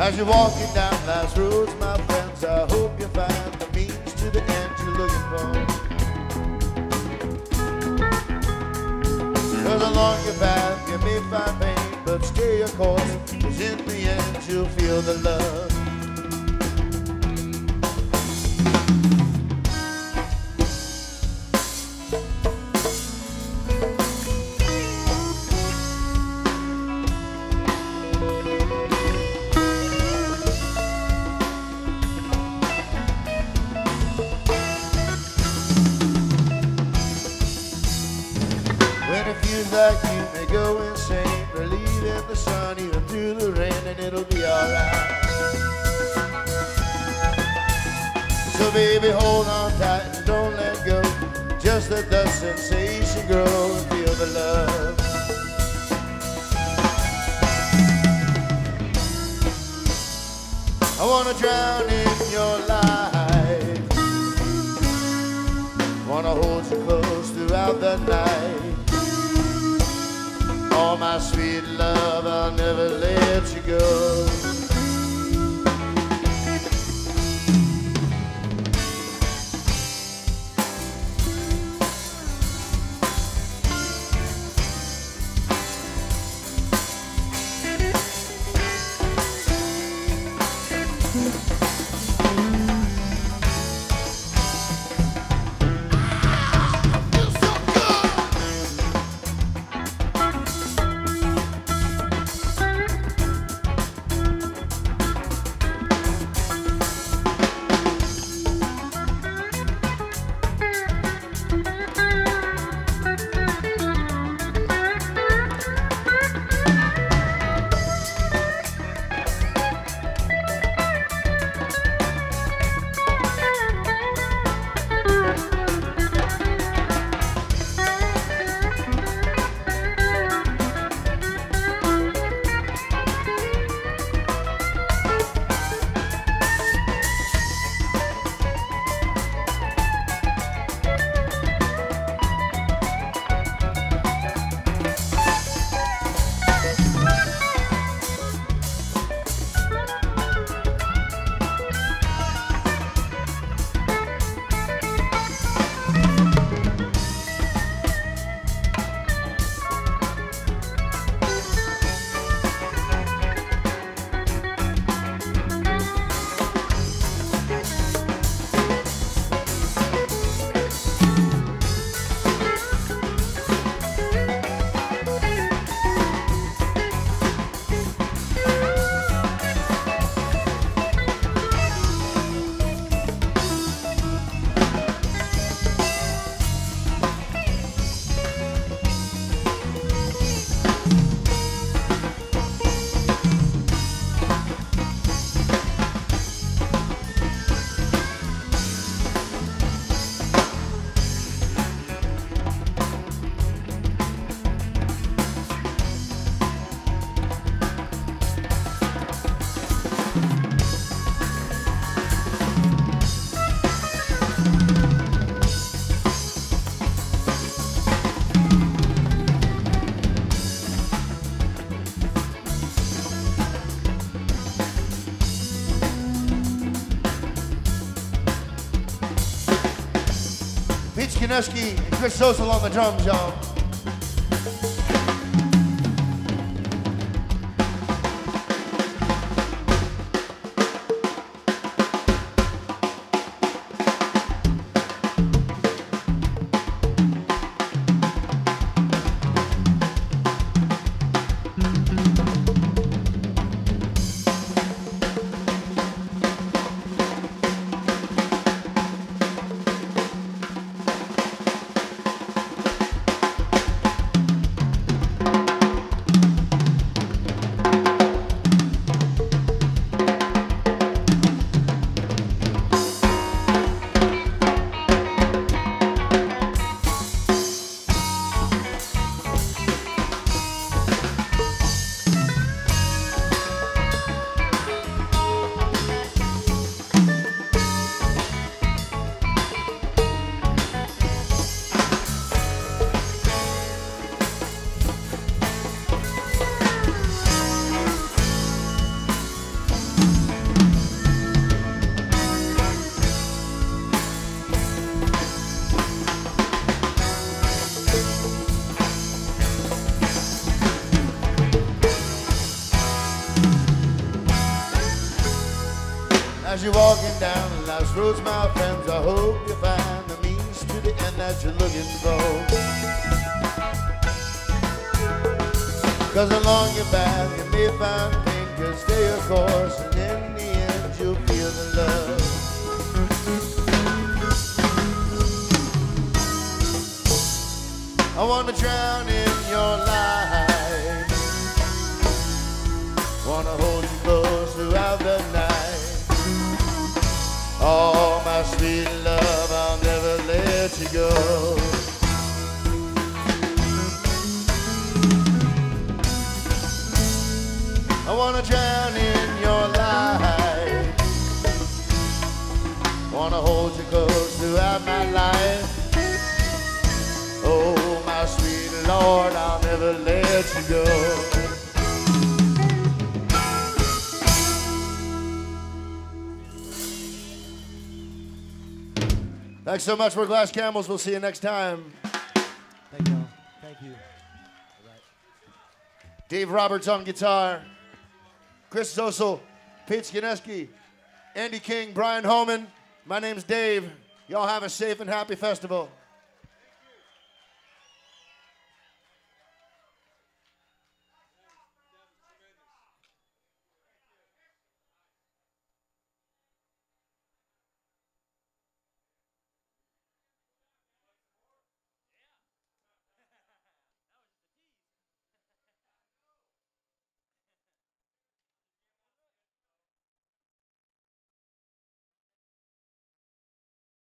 As you're walking down life's roads, my friends, I hope you find the means to the end you're looking for. 'Cause along your path you may find pain, but stay your course, 'cause in the end you'll feel the love. Like you may go insane, believe in the sun even through the rain, and it'll be alright. So baby, hold on tight and don't let go. Just let the sensation grow and feel the love. I wanna drown in your light, wanna hold you close throughout the night. Oh, my sweet love, I'll never let you go. Kineski and Chris Sosal on the drums, y'all. As you're walking down life's roads, my friends, I hope you find the means to the end that you're looking for. 'Cause along your path you may find pain, 'cause stay your course, and in the end you'll feel the love. I wanna drown in your light, wanna hold you close throughout the night. Oh, my sweet love, I'll never let you go. I wanna drown in your light, wanna hold you close throughout my life. Oh, my sweet Lord, I'll never let you go. Thanks so much. We're Glass Camels. We'll see you next time. Thank you. Thank you. Dave Roberts on guitar, Chris Zosel, Pete Skineski, Andy King, Brian Holman. My name's Dave. Y'all have a safe and happy festival.